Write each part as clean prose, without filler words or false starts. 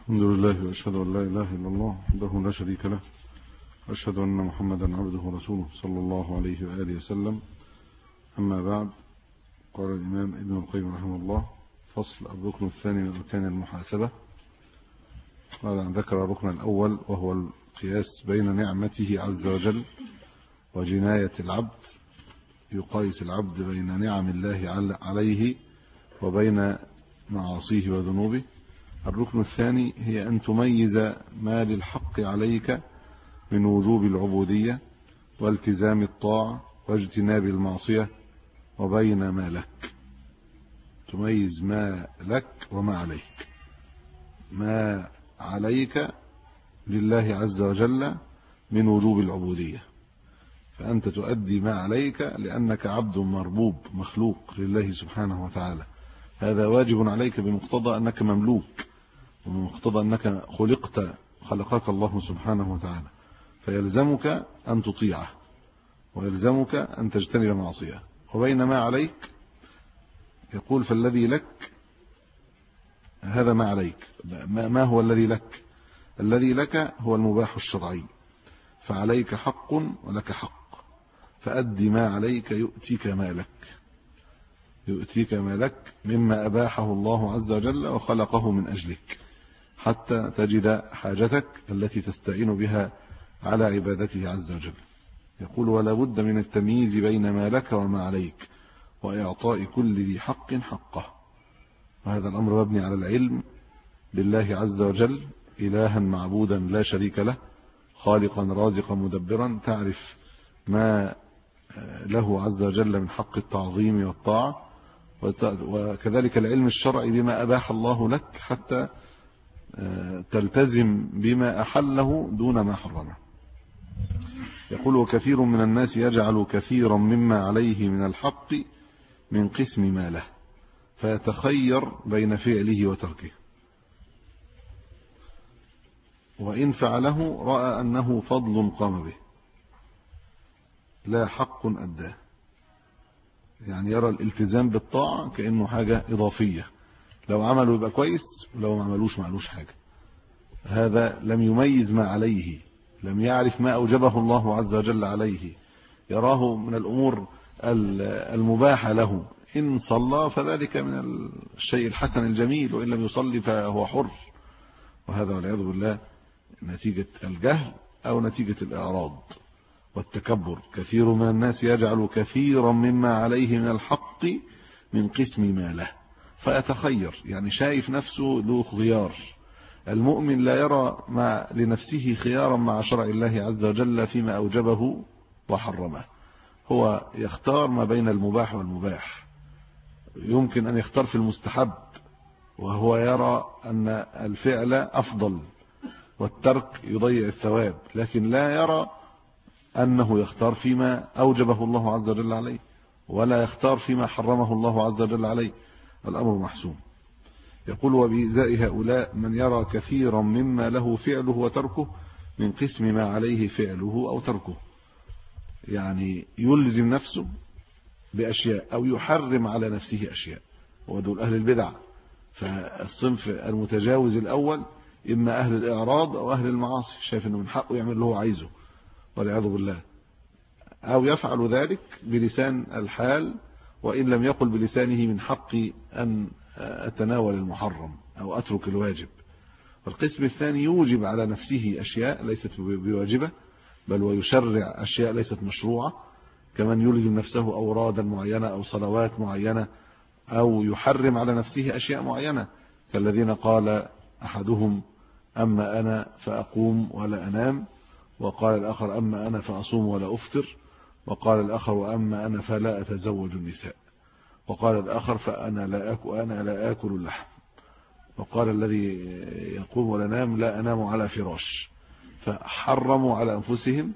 الحمد لله وأشهد أن لا إله إلا الله وحده لا شريك له وأشهد أن محمدا عبده ورسوله صلى الله عليه وآله وسلم. أما بعد، قال الإمام ابن القيم رحمه الله: فصل الركن الثاني من أركان المحاسبة. بعد أن ذكر الركن الأول وهو القياس بين نعمته عز وجل وجناية العبد، يقايس العبد بين نعم الله عليه وبين معاصيه وذنوبه. الركن الثاني هي أن تميز ما للحق عليك من وجوب العبودية والتزام الطاعة واجتناب المعصية، وبين ما لك. تميز ما لك وما عليك. ما عليك لله عز وجل من وجوب العبودية، فأنت تؤدي ما عليك لأنك عبد مربوب مخلوق لله سبحانه وتعالى. هذا واجب عليك بمقتضى أنك مملوك، وبمقتضى أنك خلقك الله سبحانه وتعالى، فيلزمك أن تطيعه ويلزمك أن تجتنب معصية. وبين ما عليك يقول: فالذي لك هذا ما عليك. ما هو الذي لك؟ الذي لك هو المباح الشرعي، فعليك حق ولك حق، فأدي ما عليك يؤتيك ما لك مما أباحه الله عز وجل وخلقه من أجلك، حتى تجد حاجتك التي تستعين بها على عبادته عز وجل. يقول: ولا بد من التمييز بين ما لك وما عليك، وإعطاء كل ذي حق حقه. وهذا الأمر مبني على العلم بالله عز وجل إلها معبودا لا شريك له، خالقا رازقا مدبرا، تعرف ما له عز وجل من حق التعظيم والطاعة، وكذلك العلم الشرعي بما أباح الله لك حتى تلتزم بما أحله دون ما حرمه. يقول: وكثير من الناس يجعل كثيرا مما عليه من الحق من قسم ما له، فيتخير بين فعله وتركه، وإن فعله رأى أنه فضل قام به لا حق أداه. يعني يرى الالتزام بالطاعة كأنه حاجة إضافية، لو عمله يبقى كويس، ولو ما عملوش حاجة. هذا لم يميز ما عليه، لم يعرف ما أوجبه الله عز وجل عليه، يراه من الأمور المباحة له. إن صلى فذلك من الشيء الحسن الجميل، وإن لم يصلي فهو حر. وهذا والعياذ بالله نتيجة الجهل أو نتيجة الإعراض والتكبر. كثير من الناس يجعل كثيرا مما عليه من الحق من قسم ما له، فيتخير، يعني شايف نفسه له خيار. المؤمن لا يرى ما لنفسه خيارا مع شرع الله عز وجل فيما أوجبه وحرمه، هو يختار ما بين المباح والمباح. يمكن أن يختار في المستحب وهو يرى أن الفعل أفضل والترك يضيع الثواب، لكن لا يرى أنه يختار فيما أوجبه الله عز وجل عليه، ولا يختار فيما حرمه الله عز وجل عليه. الأمر محسوم. يقول: وبإزاء هؤلاء من يرى كثيرا مما له فعله وتركه من قسم ما عليه فعله أو تركه، يعني يلزم نفسه بأشياء أو يحرم على نفسه أشياء، ودول أهل البدع. فالصنف المتجاوز الأول إما أهل الإعراض أو أهل المعاصي، شايف أنه من حقه يعمل اللي هو عايزه والعياذ بالله، أو يفعل ذلك بلسان الحال، وإن لم يقل بلسانه من حقي أن أتناول المحرم أو أترك الواجب. والقسم الثاني يوجب على نفسه أشياء ليست بواجبة، بل ويشرع أشياء ليست مشروعة، كمن يلزم نفسه أورادا معينة أو صلوات معينة، أو يحرم على نفسه أشياء معينة، كالذين قال أحدهم: أما أنا فأقوم ولا أنام، وقال الآخر: أما أنا فأصوم ولا أفطر، وقال الآخر: أما أنا فلا أتزوج النساء، وقال الآخر: فأنا لا آكل اللحم، وقال الذي يقوم ولا نام: لا أنام على فراش. فحرموا على أنفسهم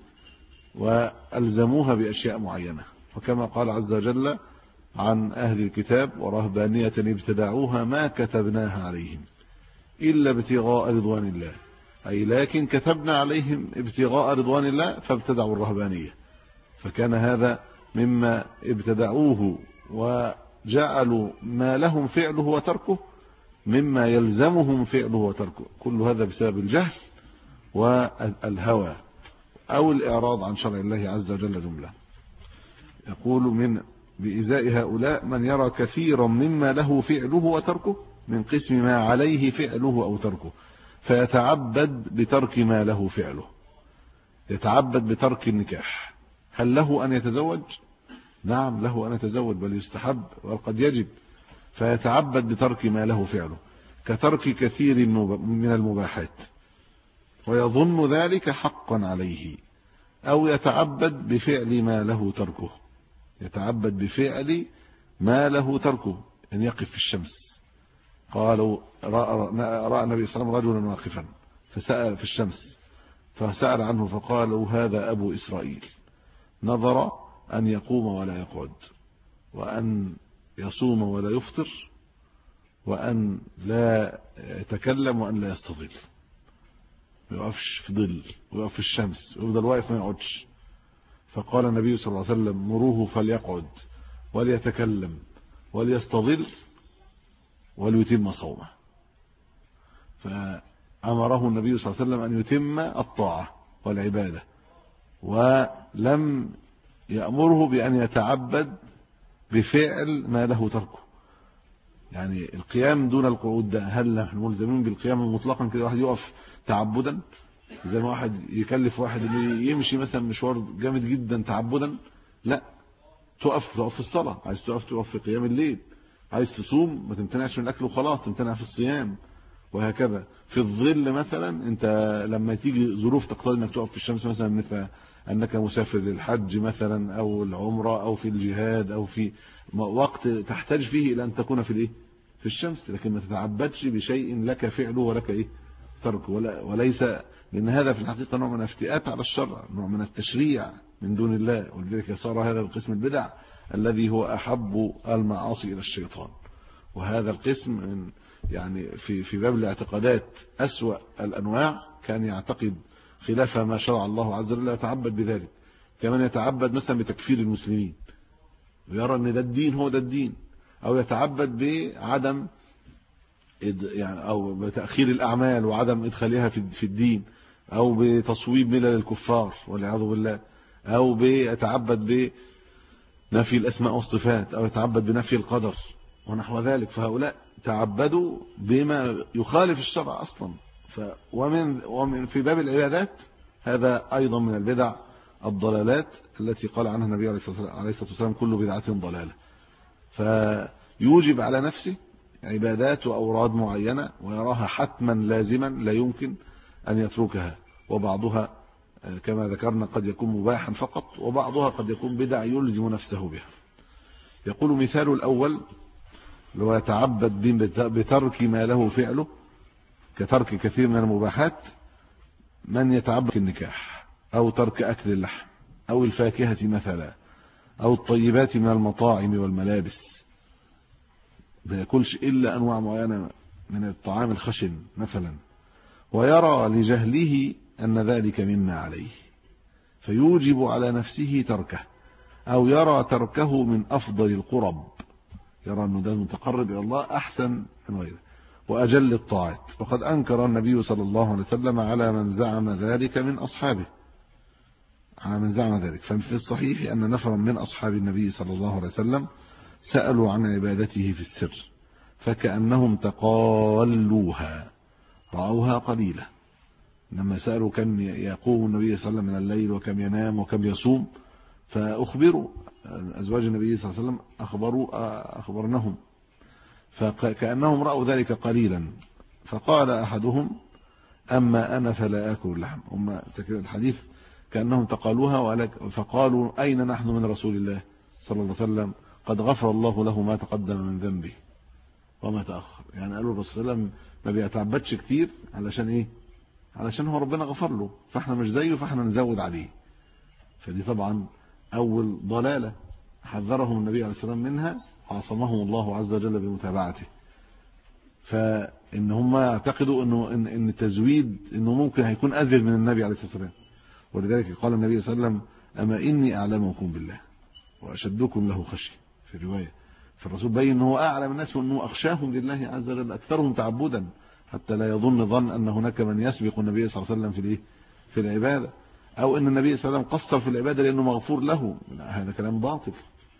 وألزموها بأشياء معينة. وكما قال عز وجل عن أهل الكتاب: ورهبانية ابتدعوها ما كتبناها عليهم إلا ابتغاء رضوان الله، أي لكن كتبنا عليهم ابتغاء رضوان الله فابتدعوا الرهبانية. فكان هذا مما ابتدعوه وجعلوا ما لهم فعله وتركه مما يلزمهم فعله وتركه، كل هذا بسبب الجهل والهوى أو الإعراض عن شرع الله عز وجل جملة. يقول من بإزاء هؤلاء من يرى كثيرا مما له فعله وتركه من قسم ما عليه فعله أو تركه، فيتعبد بترك ما له فعله. يتعبد بترك النكاح. هل له أن يتزوج؟ نعم له أن يتزوج، بل يستحب وقد يجب. فيتعبد بترك ما له فعله كترك كثير من المباحات ويظن ذلك حقا عليه، أو يتعبد بفعل ما له تركه. يتعبد بفعل ما له تركه، أن يقف في الشمس. قالوا رأى النبي صلى الله عليه وسلم رجلا واقفا فسأل في الشمس، فسأل عنه فقالوا هذا أبو إسرائيل، نظر أن يقوم ولا يقعد، وأن يصوم ولا يفطر، وأن لا يتكلم، وأن لا يستظل. ما يقفش في ظل ويقف في الشمس ويفضل واقف ما يقعدش. فقال النبي صلى الله عليه وسلم مروه فليقعد وليتكلم وليستظل وليتم صومه. فأمره النبي صلى الله عليه وسلم أن يتم الطاعة والعبادة، ولم يأمره بأن يتعبد بفعل ما له تركه. يعني القيام دون القعود ده، هل نحن ملزمين بالقيام مطلقا كده واحد يقف تعبدا؟ زي ما واحد يكلف واحد اللي يمشي مثلا مشوار جامد جدا تعبدا؟ لا، تقف في الصلاة. عايز تقف في قيام الليل. عايز تصوم ما تمتنعش من الأكل وخلاص، تمتنع في الصيام. وهكذا في الظل مثلا، انت لما تيجي ظروف تقتضي انك تقف في الشمس، مثلا مثل انك مسافر للحج مثلا او العمرة او في الجهاد او في وقت تحتاج فيه الى ان تكون في في الشمس، لكن ما تتعبدش بشيء لك فعله ولك تركه، وليس، لان هذا في الحقيقة نوع من الافتئات على الشرع، نوع من التشريع من دون الله. ولذلك صار هذا القسم البدع الذي هو احب المعاصي الى الشيطان. وهذا القسم من يعني في باب الاعتقادات أسوأ الأنواع، كان يعتقد خلاف ما شرع الله عز وجل، يتعبد بذلك. كمان يتعبد مثلا بتكفير المسلمين ويرى ان ده الدين، هو ده الدين. او يتعبد بعدم يعني او بتأخير الأعمال وعدم إدخالها في الدين، او بتصويب ملل الكفار والعياذ بالله، او بيتعبد بنفي الأسماء والصفات، او يتعبد بنفي القدر ونحو ذلك. فهؤلاء تعبدوا بما يخالف الشرع أصلا. ومن في باب العبادات هذا أيضا من البدع الضلالات التي قال عنها النبي عليه الصلاة والسلام كل بدعة ضلالة. فيوجب على نفسه عبادات وأوراد معينة ويراها حتما لازما لا يمكن أن يتركها، وبعضها كما ذكرنا قد يكون مباحا فقط، وبعضها قد يكون بدع يلزم نفسه بها. يقول مثال الأول لو يتعبد بترك ما له فعله كترك كثير من المباحات، من يتعبد النكاح أو ترك أكل اللحم أو الفاكهة مثلا أو الطيبات من المطاعم والملابس، ما يأكلش إلا أنواع معينة من الطعام الخشن مثلا، ويرى لجهله أن ذلك مما عليه فيوجب على نفسه تركه، أو يرى تركه من أفضل القرب، يرى أنه ده متقرب إلى الله أحسن من غيره وأجل الطاعات. وقد أنكر النبي صلى الله عليه وسلم على من زعم ذلك من أصحابه، على من زعم ذلك. ففي الصحيح أن نفرا من أصحاب النبي صلى الله عليه وسلم سألوا عن عبادته في السر فكأنهم تقالوها، رأوها قليلة. لما سألوا كم يقوم النبي صلى الله عليه وسلم من الليل وكم ينام وكم يصوم، فأخبروا أزواج النبي صلى الله عليه وسلم أخبرنهم، فكأنهم رأوا ذلك قليلا. فقال أحدهم أما أنا فلا آكل اللحم. هم الحديث كأنهم تقالوها، فقالوا أين نحن من رسول الله صلى الله عليه وسلم؟ قد غفر الله له ما تقدم من ذنبه وما تأخر. يعني قالوا الرسول صلى الله عليه وسلم ما بيتعبدش كتير علشان إيه؟ علشان هو ربنا غفر له، فاحنا مش زيه فاحنا نزود عليه. فدي طبعا أول ضلالة حذرهم النبي عليه الصلاة والسلام منها، عصمهم الله عز وجل بمتابعته. فإن هم يعتقدوا إن التزويد إنه ممكن هيكون أذل من النبي عليه الصلاة والسلام. ولذلك قال النبي صلى الله عليه وسلم أما إني أعلمكم بالله وأشدكم له خشية في الرواية. فالرسول بين أنه أعلم الناس وأنه أخشاهم لله عز وجل أكثرهم تعبدا، حتى لا يظن ظن أن هناك من يسبق النبي صلى الله عليه وسلم في العبادة، أو أن النبي صلى الله عليه وسلم قصر في العبادة لأنه مغفور له. هذا كلام باطل.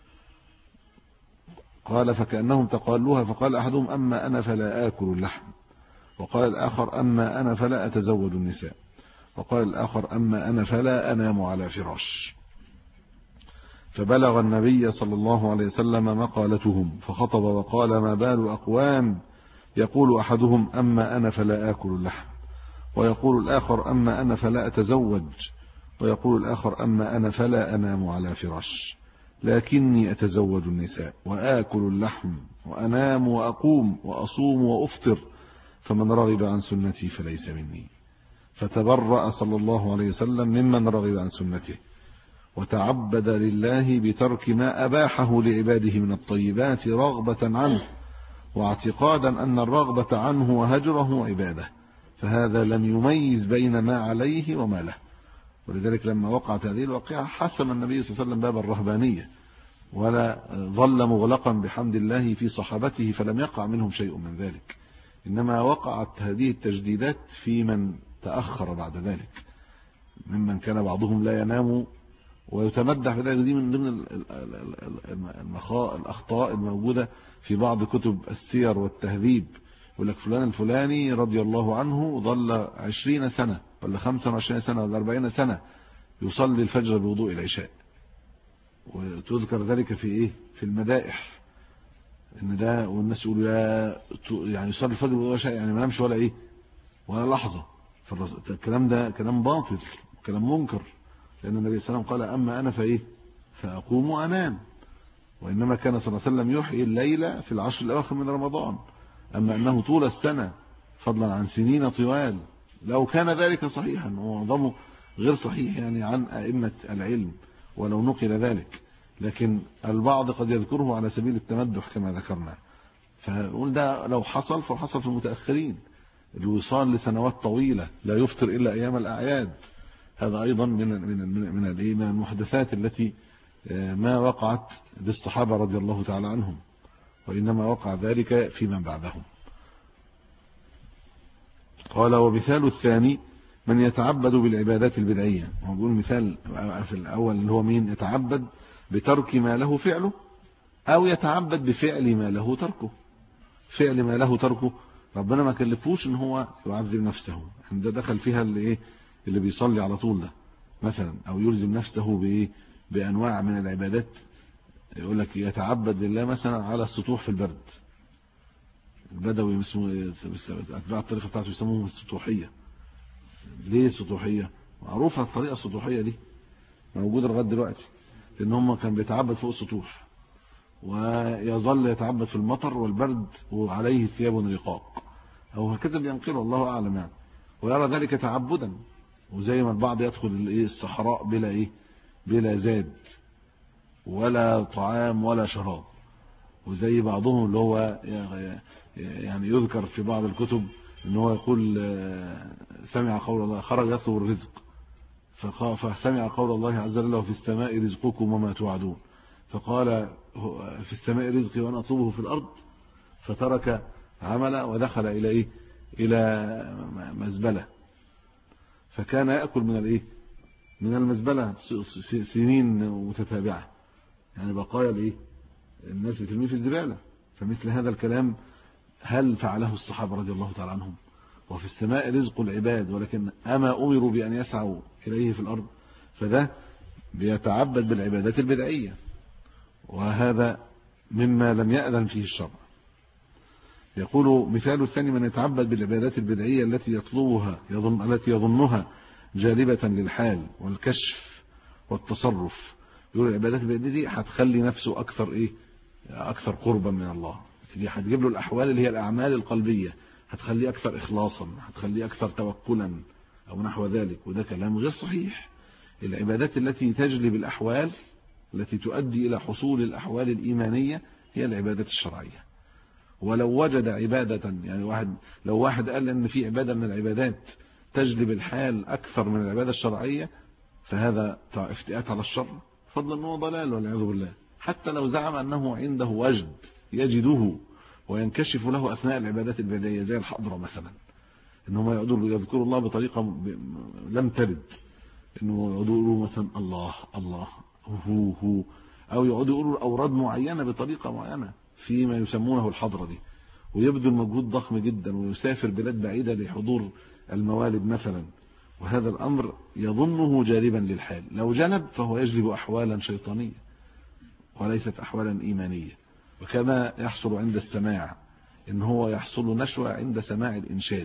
قال فكأنهم تقالوها، فقال أحدهم أما أنا فلا آكل اللحم، وقال الآخر أما أنا فلا أتزوج النساء، وقال الآخر أما أنا فلا أنام على فراش. فبلغ النبي صلى الله عليه وسلم مقالتهم فخطب وقال ما بال أقوام يقول أحدهم أما أنا فلا آكل اللحم، ويقول الآخر أما أنا فلا أتزوج، ويقول الآخر أما أنا فلا أنام على فراش، لكني أتزوج النساء وآكل اللحم وأنام وأقوم وأصوم وأفطر، فمن رغب عن سنتي فليس مني. فتبرأ صلى الله عليه وسلم ممن رغب عن سنته، وتعبد لله بترك ما أباحه لعباده من الطيبات رغبة عنه واعتقادا أن الرغبة عنه وهجره عبادة، فهذا لم يميز بين ما عليه وما له. ولذلك لما وقعت هذه الواقعة حسم النبي صلى الله عليه وسلم باب الرهبانية، ولا ظل مغلقا بحمد الله في صحابته، فلم يقع منهم شيء من ذلك، إنما وقعت هذه التجديدات في من تأخر بعد ذلك، ممن كان بعضهم لا ينام ويتمدح في ذلك. دي من ضمن الأخطاء الموجودة في بعض كتب السير والتهذيب، يقول لك فلان الفلاني رضي الله عنه ظل 20 سنة ولا 25 سنة ولا 40 سنة يصلي الفجر بوضوء العشاء، وتذكر ذلك في في المدائح، ان ده والناس يقولوا يعني يصلي الفجر بوضوء العشاء يعني ما نامش ولا لحظة. فالكلام ده كلام باطل، كلام منكر، لأن النبي صلى الله عليه وسلم قال أما أنا فأقوم وأنام، وإنما كان صلى الله عليه وسلم يحيي الليل في العشر الأواخر من رمضان، أما أنه طول السنة فضلا عن سنين طوال، لو كان ذلك صحيحا، ومعظمه غير صحيح يعني عن أئمة العلم ولو نقل ذلك، لكن البعض قد يذكره على سبيل التمدح كما ذكرنا. فنقول ده لو حصل فحصل في المتأخرين، الوصال لسنوات طويلة لا يفطر إلا أيام الأعياد، هذا أيضا من المحدثات التي ما وقعت للصحابة رضي الله تعالى عنهم، وإنما وقع ذلك في من بعدهم. قال ومثال الثاني من يتعبد بالعبادات البدعية. هو بيقول مثال في الأول اللي هو مين يتعبد بترك ما له فعله، أو يتعبد بفعل ما له تركه. فعل ما له تركه ربنا ما كلفوش ان هو يعذب نفسه، ده دخل فيها اللي بيصلي على طول ده مثلا، او يلزم نفسه بانواع من العبادات. يقول لك يتعبد لله مثلا على السطوح في البرد، البدوي اسمه اتباع الطريقه بتاعته يسموه السطوحيه. ليه السطوحيه؟ معروفه الطريقه السطوحيه دي موجوده لغايه دلوقتي، لان هم كان بيتعبد فوق السطوح، ويظل يتعبد في المطر والبرد وعليه ثياب رقاق، او هكذا بينقله الله اعلم يعني، ويرى ذلك تعبدا. وزي ما البعض يدخل الصحراء بلا زاد ولا طعام ولا شراب، وزي بعضهم اللي هو يعني يذكر في بعض الكتب ان هو يقول سمع قول الله، خرج يطلب الرزق فسمع قول الله عز وجل وفي السماء رزقكم وما توعدون، فقال في السماء رزقي وانا اطلبه في الارض، فترك عمله ودخل الى مزبله، فكان ياكل من المزبله سنين متتابعه، يعني بقايا الناس بترميه في الزباله. فمثل هذا الكلام هل فعله الصحابه رضي الله تعالى عنهم؟ وفي السماء رزق العباد، ولكن اما امروا بان يسعوا اليه في الارض؟ فده بيتعبد بالعبادات البدعيه، وهذا مما لم يأذن فيه الشرع. يقول مثال الثاني من يتعبد بالعبادات البدعية التي يظنها جالبة للحال والكشف والتصرف. يقول العبادات البدعية دي هتخلي نفسه أكثر قربا من الله، دي هتجيب له الأحوال اللي هي الأعمال القلبية، هتخليه أكثر إخلاصا، هتخليه أكثر توكلا أو نحو ذلك، وده كلام غير صحيح. العبادات التي تجلب الأحوال التي تؤدي إلى حصول الأحوال الإيمانية هي العبادات الشرعية. ولو وجد عبادة، يعني لو واحد قال أن في عبادة من العبادات تجلب الحال أكثر من العبادة الشرعية، فهذا افتئات على الشر، فضلا أنه ضلال والعياذ بالله. حتى لو زعم أنه عنده وجد يجده وينكشف له أثناء العبادات البدائية زي الحضرة مثلا، إنهم يقعدوا يذكروا الله بطريقة لم ترد، إنه يقعدوا يقولوا مثلا الله الله هو، أو يقعدوا يقولوا أوراد معينة بطريقة معينة فيما يسمونه الحضرة دي، ويبذل مجهود ضخم جدا ويسافر بلاد بعيدة لحضور الموالد مثلا، وهذا الأمر يظنه جالبا للحال. لو جلب فهو يجلب أحوالا شيطانية وليست أحوالا إيمانية. وكما يحصل عند السماع، إن هو يحصل نشوة عند سماع الإنشاد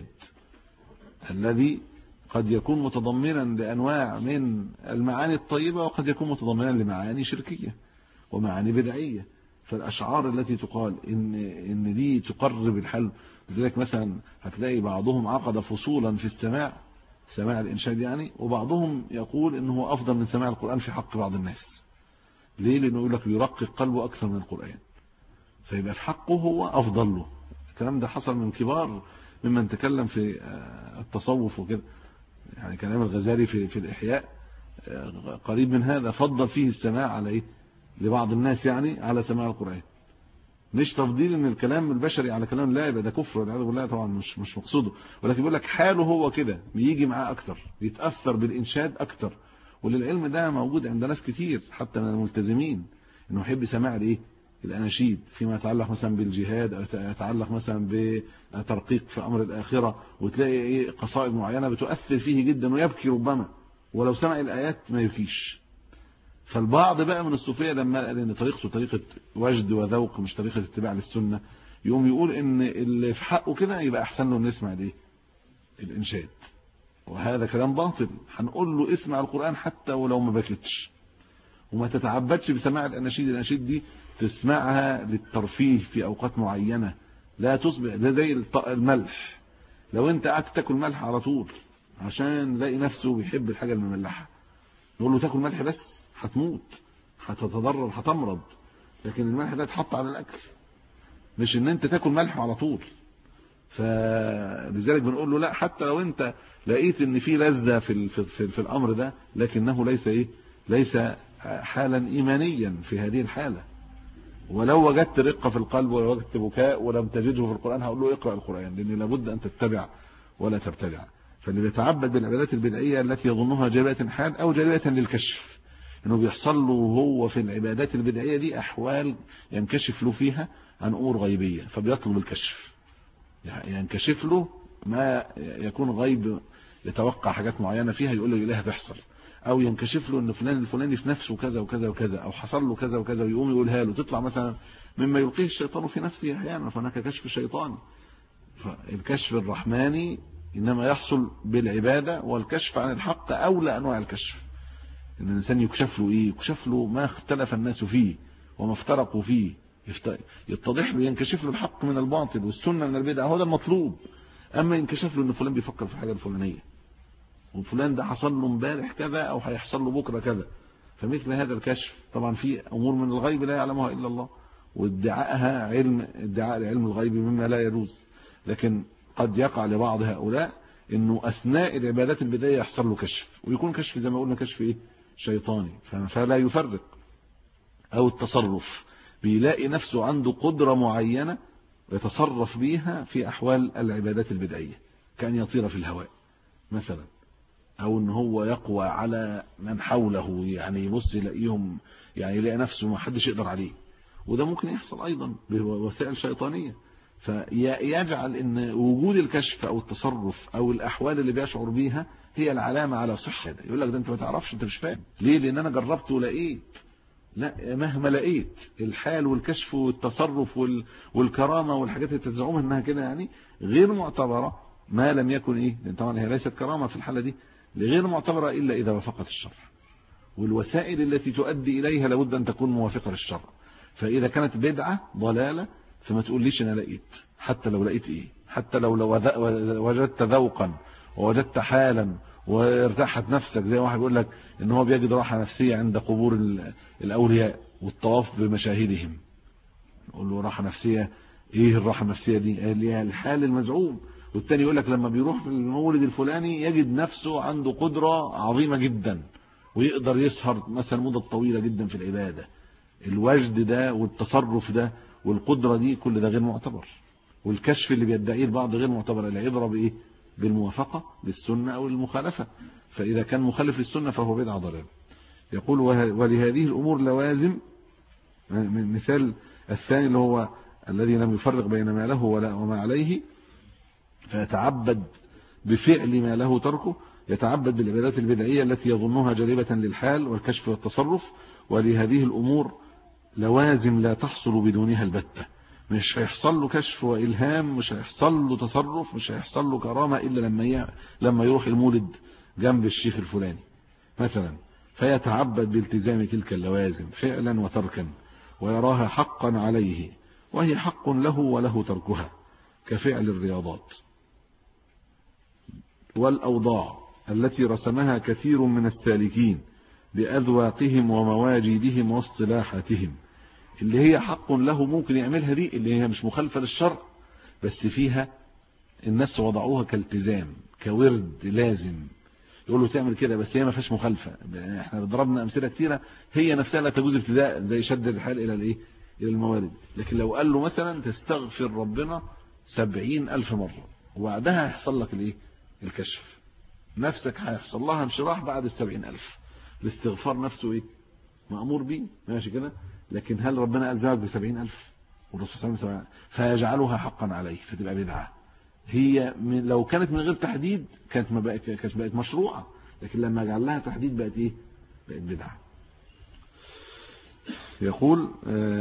الذي قد يكون متضمنا لأنواع من المعاني الطيبة، وقد يكون متضمنا لمعاني شركية ومعاني بدعية. فالأشعار التي تقال إن دي تقرب الحل، لذلك مثلا هتلاقي بعضهم عقد فصولا في سماع الإنشاد يعني، وبعضهم يقول إنه أفضل من سماع القرآن في حق بعض الناس. ليه؟ لأنه يقول لك يرقق قلبه أكثر من القرآن، فيبقى في حقه هو أفضل له. الكلام ده حصل من كبار ممن تكلم في التصوف وكده، يعني كلام الغزالي في الإحياء قريب من هذا، فضل فيه السماع على إيه لبعض الناس يعني على سماع القرآن. مش تفضيل ان الكلام البشري على كلام الله يبقى ده كفر والعياذ بالله، طبعا مش مقصوده، ولكن بيقول لك حاله هو كده بيجي معاه اكتر، بيتاثر بالانشاد اكتر. وللعلم ده موجود عند ناس كتير حتى من الملتزمين، انه يحب سماع الايه الاناشيد فيما يتعلق مثلا بالجهاد، او يتعلق مثلا بترقيق في امر الاخره، وتلاقي ايه قصائد معينه بتؤثر فيه جدا ويبكي ربما، ولو سمع الايات ما يبكيش. فالبعض بقى من الصوفيه لما قال ان طريقته طريقه وجد وذوق مش طريقه اتباع للسنه، يقوم يقول ان اللي في حقه كده يبقى احسن له انه يسمع الايه الانشاد. وهذا كلام باطل. هنقول له اسمع القران حتى ولو ما بكتش، وما تتعبدش بسماع الاناشيد. الاناشيد دي تسمعها للترفيه في اوقات معينه، لا تصبح ده زي الملح. لو انت قعدت تاكل ملح على طول عشان لاقي نفسه بيحب الحاجه المملحه، نقول له تاكل ملح بس هتموت، هتتضرر، هتمرض. لكن الملح ده اتحط على الاكل، مش ان انت تاكل ملح على طول. فلذلك بنقول له لا، حتى لو انت لقيت ان في لذة في الامر ده، لكنه ليس حالا ايمانيا في هذه الحالة. ولو وجدت رقة في القلب ولو وجدت بكاء ولم تجده في القرآن، هقول له اقرأ القرآن، لان لابد ان تتبع ولا تبتدع. فاللي بيتعبد بالعبادات البدعية التي يظنها جالبة حال او جالبة للكشف، انه بيحصل له هو في العبادات البدعية دي احوال ينكشف له فيها عن امور غيبية، فبيطلب الكشف، ينكشف له ما يكون غيب، يتوقع حاجات معينة فيها يقول له إليها تحصل، او ينكشف له ان فلان الفلاني في نفسه كذا وكذا وكذا، او حصل له كذا وكذا، ويقوم يقولها له، تطلع مثلا مما يلقيه الشيطان في نفسه احيانا، فهناك كشف شيطاني. فالكشف الرحماني انما يحصل بالعبادة، والكشف عن الحق اولى انواع الكشف. ان الانسان يكشف له يكشف له ما اختلف الناس فيه وما افترقوا فيه، يتضح له، ينكشف له الحق من الباطل والسنة من البدع، هو ده المطلوب. اما ينكشف له ان فلان بيفكر في الحاجه الفلانيه، وفلان ده حصل له امبارح كذا او هيحصل له بكره كذا، فمثل هذا الكشف طبعا في امور من الغيب لا يعلمها الا الله، وادعائها ادعاء العلم الغيب مما لا يجوز. لكن قد يقع لبعض هؤلاء انه اثناء العبادات البدايه يحصل له كشف، ويكون كشف زي ما قلنا كشف شيطاني، فلا يفرق. او التصرف، بيلاقي نفسه عنده قدرة معينة يتصرف بيها في احوال العبادات البدعية، كأن يطير في الهواء مثلا، او ان هو يقوى على من حوله، يعني يبص يلاقيهم، يعني يلاقي نفسه ما حدش يقدر عليه. وده ممكن يحصل ايضا بوسائل شيطانية، فيجعل ان وجود الكشف او التصرف او الاحوال اللي بيشعر بيها هي العلامة على صحة. يقول لك ده انت ما تعرفش، انت مش فاهم ليه، لان انا جربت ولقيت. لا، مهما لقيت الحال والكشف والتصرف والكرامة والحاجات اللي تزعمها انها كده يعني غير معتبرة، ما لم يكن لان طبعا هي ليست كرامة في الحالة دي، غير معتبرة الا اذا وافقت الشرع، والوسائل التي تؤدي اليها لابد ان تكون موافقة للشرع. فاذا كانت بدعة ضلالة فما تقوليش انا لقيت، حتى لو لقيت حتى لو وجدت ذوقا ووجدت حالا وارتاحت نفسك، زي واحد بيقول لك ان هو بيجد راحة نفسية عند قبور الاولياء والطواف بمشاهدهم، نقول له راحة نفسية، ايه الراحة النفسية دي؟ اللي هي الحال المزعوم. والتاني يقول لك لما بيروح في المولد الفلاني يجد نفسه عنده قدرة عظيمة جدا، ويقدر يسهر مثلا مدة طويلة جدا في العبادة. الوجد ده والتصرف ده والقدرة دي كل ده غير معتبر، والكشف اللي بيدعيه البعض غير معتبر. العبرة بإيه؟ بالموافقة للسنة أو المخالفة، فإذا كان مخالف للسنة فهو بدعة ضلال. يقول ولهذه الأمور لوازم. مثال الثاني اللي هو الذي لم يفرق بين ما له وما عليه، فيتعبد بفعل ما له تركه، يتعبد بالعبادات البدعية التي يظنها جالبة للحال والكشف والتصرف. ولهذه الأمور لوازم لا تحصل بدونها البتة. مش هيحصل له كشف وإلهام، مش هيحصل له تصرف، مش هيحصل له كرامة إلا لما يروح المولد جنب الشيخ الفلاني مثلا، فيتعبد بالتزام تلك اللوازم فعلا وتركا، ويراها حقا عليه، وهي حق له وله تركها، كفعل الرياضات والأوضاع التي رسمها كثير من السالكين بأذواقهم ومواجدهم واصطلاحاتهم، اللي هي حق له ممكن يعملها دي، اللي هي مش مخالفة للشرع بس فيها الناس وضعوها كالتزام كورد لازم، يقولوا تعمل كده بس هي ما فيهاش مخالفة. احنا ضربنا أمثلة كثيرة هي نفسها لا تجوز ابتداء، زي شد الحال إلى الايه، إلى الموارد. لكن لو قال له مثلا تستغفر ربنا 70,000 مرة وبعدها هيحصل لك الايه، الكشف، نفسك هيحصل لها انشراح بعد 70,000، الاستغفار نفسه ايه، مأمور به، ماشي كده. لكن هل ربنا ألزمك ب70,000 والرسول صلى الله عليه وسلم؟ فيجعلها حقا عليه فتبقى بدعة. هي لو كانت من غير تحديد كانت بقت مشروعة، لكن لما جعل لها تحديد بقت ايه، بقت بدعة. يقول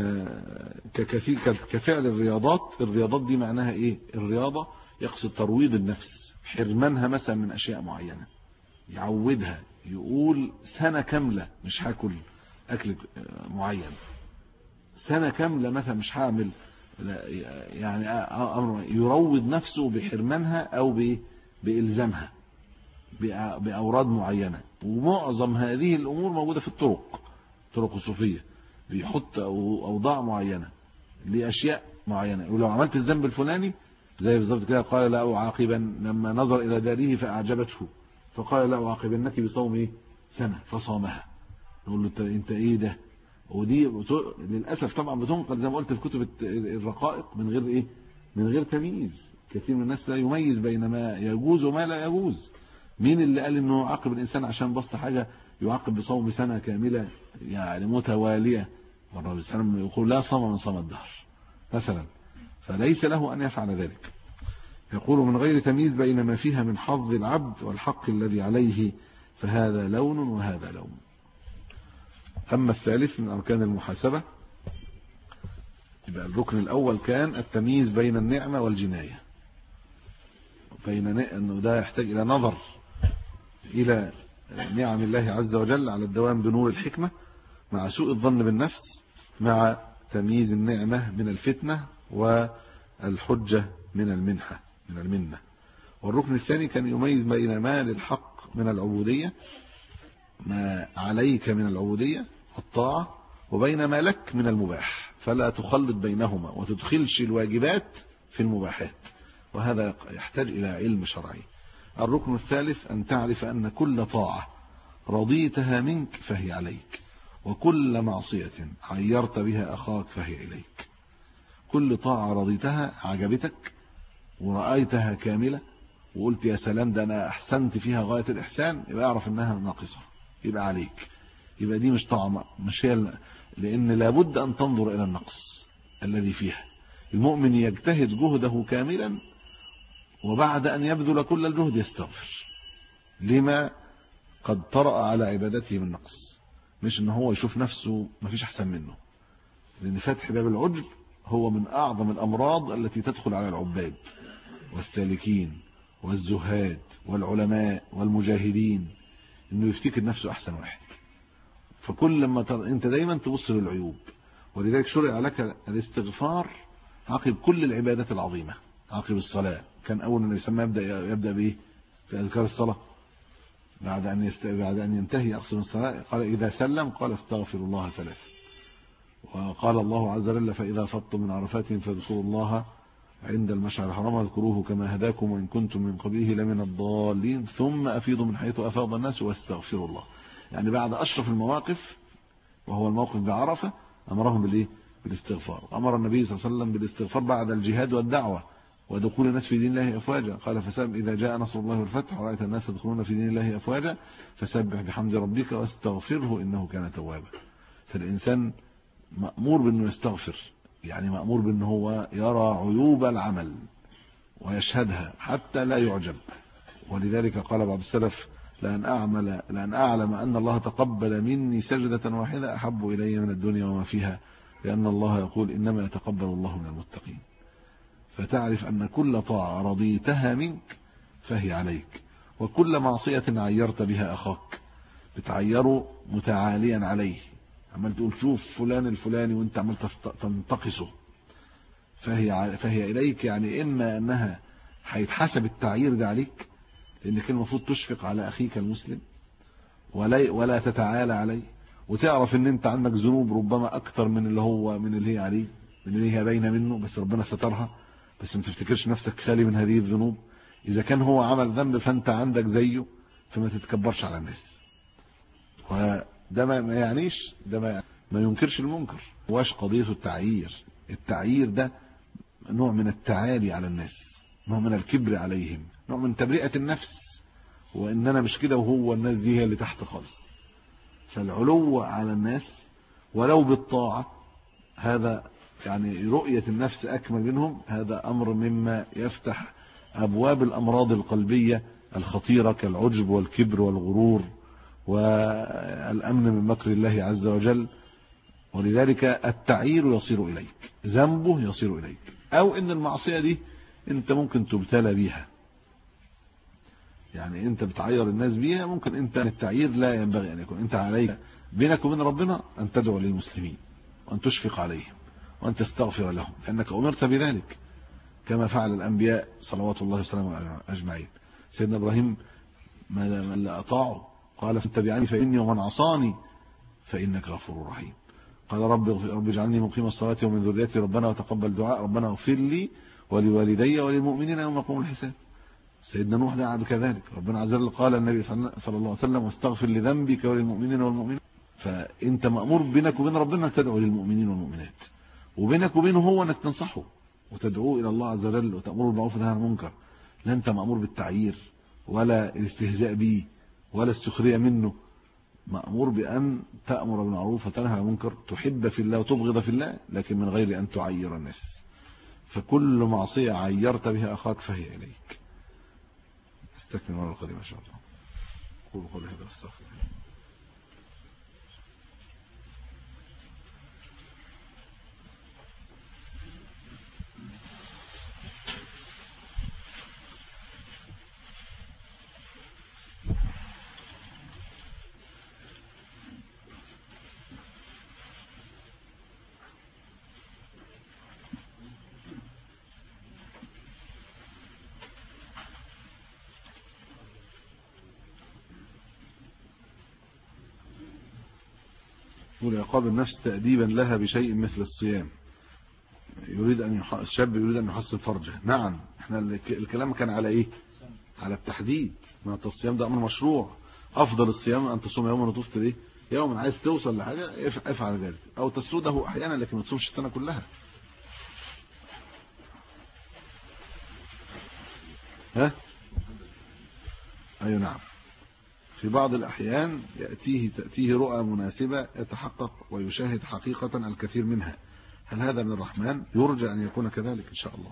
كفعل الرياضات دي معناها ايه؟ الرياضة يقصد ترويض النفس، حرمانها مثلا من اشياء معينة، يعودها، يقول سنة كاملة مش هاكل اكل معين، سنة كاملة مثلا مش هعمل، يعني يروض نفسه بحرمانها او بإلزامها بأوراد معينة. ومعظم هذه الأمور موجودة في طرق الصوفية، بيحط أوضاع معينة لأشياء معينة. ولو عملت الذنب الفلاني زي بالظبط كده، قال لا أعاقبا، لما نظر إلى داره فأعجبته فقال لا أعاقبنك بصوم إيه؟ سنة، فصامها. نقول له أنت إيه ده؟ ودي للأسف طبعا بتنقل زي ما قلت في كتب الرقائق من غير إيه؟ من غير تمييز. كثير من الناس لا يميز بين ما يجوز وما لا يجوز. مين اللي قال انه يعاقب الانسان عشان بص حاجة يعاقب بصوم سنة كاملة يعني متوالية؟ والرب السلام يقول لا صام من صام الدهر مثلا، فليس له ان يفعل ذلك. يقول من غير تمييز بين ما فيها من حظ العبد والحق الذي عليه، فهذا لون وهذا لون. اما الثالث من اركان المحاسبة، يبقى الركن الاول كان التمييز بين النعمة والجناية، بين انه ده يحتاج الى نظر إلى نعم الله عز وجل على الدوام بنور الحكمة، مع سوء الظن بالنفس، مع تمييز النعمة من الفتنة والحجة من المنة. والركن الثاني كان يميز بين ما للحق من العبودية، ما عليك من العبودية الطاعة، وبين ما لك من المباح، فلا تخلط بينهما وتدخلش الواجبات في المباحات، وهذا يحتاج إلى علم شرعي. الركن الثالث أن تعرف أن كل طاعة رضيتها منك فهي عليك، وكل معصية عيرت بها أخاك فهي إليك. كل طاعة رضيتها عجبتك ورأيتها كاملة وقلت يا سلام ده أنا أحسنت فيها غاية الإحسان، يبقى أعرف أنها ناقصة، يبقى عليك، يبقى دي مش طاعة، مش هي، لأن لابد أن تنظر إلى النقص الذي فيها. المؤمن يجتهد جهده كاملا، وبعد أن يبذل كل الجهد يستغفر لما قد طرأ على عبادته من نقص، مش ان هو يشوف نفسه ما فيش احسن منه. لان فتح باب العجب هو من اعظم الامراض التي تدخل على العباد والسالكين والزهاد والعلماء والمجاهدين، انه يفتكر نفسه احسن واحد. فكل لما انت دايما تبص للعيوب، ولذلك شرع لك الاستغفار عقب كل العبادات العظيمة. عقب الصلاة كان اول ما يسمى يبدأ بايه في اذكار الصلاة؟ بعد أن ينتهي أقسم الصلاة قال إذا سلم قال استغفر الله 3. وقال الله عز وجل فإذا فضتم من عرفات فاذكروا الله عند المشعر الحرام واذكروه كما هداكم وإن كنتم من قبله لمن الضالين ثم أفيضوا من حيث أفاض الناس واستغفروا الله. يعني بعد أشرف المواقف وهو الموقف بعرفة أمرهم بالإيه؟ بالاستغفار. أمر النبي صلى الله عليه وسلم بالاستغفار بعد الجهاد والدعوة ودخول الناس في دين الله أفواجا. قال فسبح إذا جاء نصر الله والفتح ورأيت الناس يدخلون في دين الله أفواجا فسبح بحمد ربك واستغفره إنه كان توابا. فالإنسان مأمور بأنه يستغفر، يعني مأمور بأنه هو يرى عيوب العمل ويشهدها حتى لا يعجب. ولذلك قال بعض السلف لأن أعلم أن الله تقبل مني سجدة واحدة أحب إلي من الدنيا وما فيها، لأن الله يقول إنما يتقبل الله من المتقين. فتعرف أن كل طاعة رضيتها منك فهي عليك، وكل معصية عيرت بها أخاك بتعيره متعاليا عليه، عمال تقول شوف فلان الفلاني وانت عمال تنتقصه، فهي إليك. يعني إما أنها هيتحسب التعيير ده عليك لأنك المفروض تشفق على أخيك المسلم ولا تتعالى عليه، وتعرف ان انت عندك ذنوب ربما اكتر من اللي هي عليه، من اللي هي باينه منه، بس ربنا سترها، بس ما تفتكرش نفسك خالي من هذه الذنوب. اذا كان هو عمل ذنب فانت عندك زيه، فما تتكبرش على الناس. وده ما يعنيش ده ما ينكرش المنكر، واش قضيه التعيير ده نوع من التعالي على الناس، نوع من الكبر عليهم، نوع من تبرئه النفس، وان انا مش كده وهو الناس دي هي اللي تحت خالص. فالعلو على الناس ولو بالطاعة هذا يعني رؤية النفس أكمل منهم، هذا أمر مما يفتح أبواب الأمراض القلبية الخطيرة كالعجب والكبر والغرور والأمن من مكر الله عز وجل. ولذلك التعيير يصير إليك، ذنبه يصير إليك، أو إن المعصية دي أنت ممكن تبتلى بيها، يعني انت بتعير الناس بيها، ممكن انت التعيير لا ينبغي ان يكون. انت عليك بينك وبين ربنا ان تدعو للمسلمين وان تشفق عليهم وان تستغفر لهم، لانك امرت بذلك كما فعل الانبياء صلوات الله وسلامه اجمعين. سيدنا ابراهيم ما اطاعوا قال فاتبعني فاني ومن عصاني فانك غفور رحيم. قال رب اجعلني مقيم الصلاه ومن ذريتي ربنا وتقبل دعاء ربنا اغفر لي ولوالدي وللمؤمنين يوم يقوم الحساب. سيدنا نوح دعا بكذلك، ربنا عز وجل قال النبي صلى الله عليه وسلم واستغفر لذنبك وللمؤمنين والمؤمنات. فانت مأمور بينك وبين ربنا تدعو للمؤمنين والمؤمنات، وبينك وبينه هو انك تنصحه وتدعوه الى الله عز وجل وتأمره بالمعروف والنهي عن المنكر. لا انت مأمور بالتعيير ولا الاستهزاء به ولا السخرية منه، مأمور بأن تأمر بالمعروف وتنهى عن المنكر، تحب في الله وتبغض في الله، لكن من غير أن تعير الناس. فكل معصية عيرت بها أخاك فهي إليك. استكمل المرة القادمة إن شاء الله. قولوا قولي هذا واستغفر الله. عقاب النفس تأديبا لها بشيء مثل الصيام. الشاب يريد أن يحصن فرجه. نعم، احنا الكلام كان على ايه؟ على التحديد. ما الصيام ده امر مشروع، افضل الصيام ان تصوم يوما وتفطر ايه يوما. عايز توصل لحاجه افعل ذلك، او تسرده احيانا لكن ما تصومش السنه كلها. ها ايوه نعم، في بعض الأحيان تأتيه رؤى مناسبة يتحقق ويشاهد حقيقة الكثير منها. هل هذا من الرحمن؟ يرجى أن يكون كذلك إن شاء الله.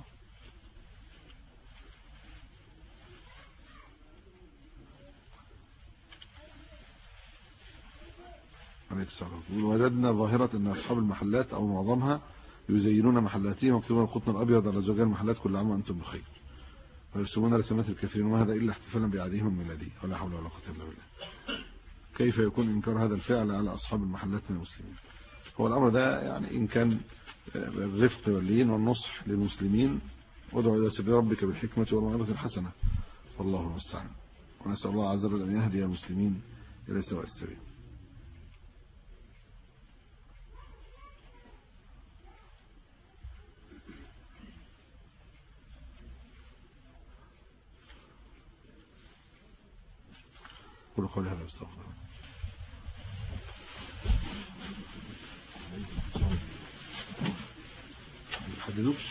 وجدنا ظاهرة أن أصحاب المحلات أو معظمها يزينون محلاتهم ويكتبون القطن الأبيض على زجاج المحلات كل عام وأنتم بخير، ويرسمون رسمات الكثيرين، وما هذا إلا احتفالا بعيدهم الميلادي، ولا حول ولا قوة إلا بالله. كيف يكون إنكار هذا الفعل على أصحاب المحلات من المسلمين؟ هو الأمر ده يعني إن كان الرفق واللين والنصح للمسلمين، وادعو إلى سبيل ربك بالحكمة والموعظة الحسنة، والله المستعان. ونسأل الله عز وجل أن يهدي المسلمين إلى سواء السبيل. قولوا قولي هذا واستغفر الله. يحددوش.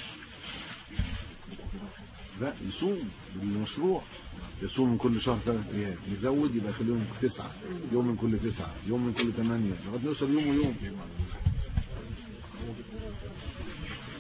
لا، يصوم بالمشروع، يصوم من كل شهر 3 ايام، يزود يبقى يخليهم 9، يوم من كل 9، يوم من كل 8، لغايه نوصل يوم ويوم.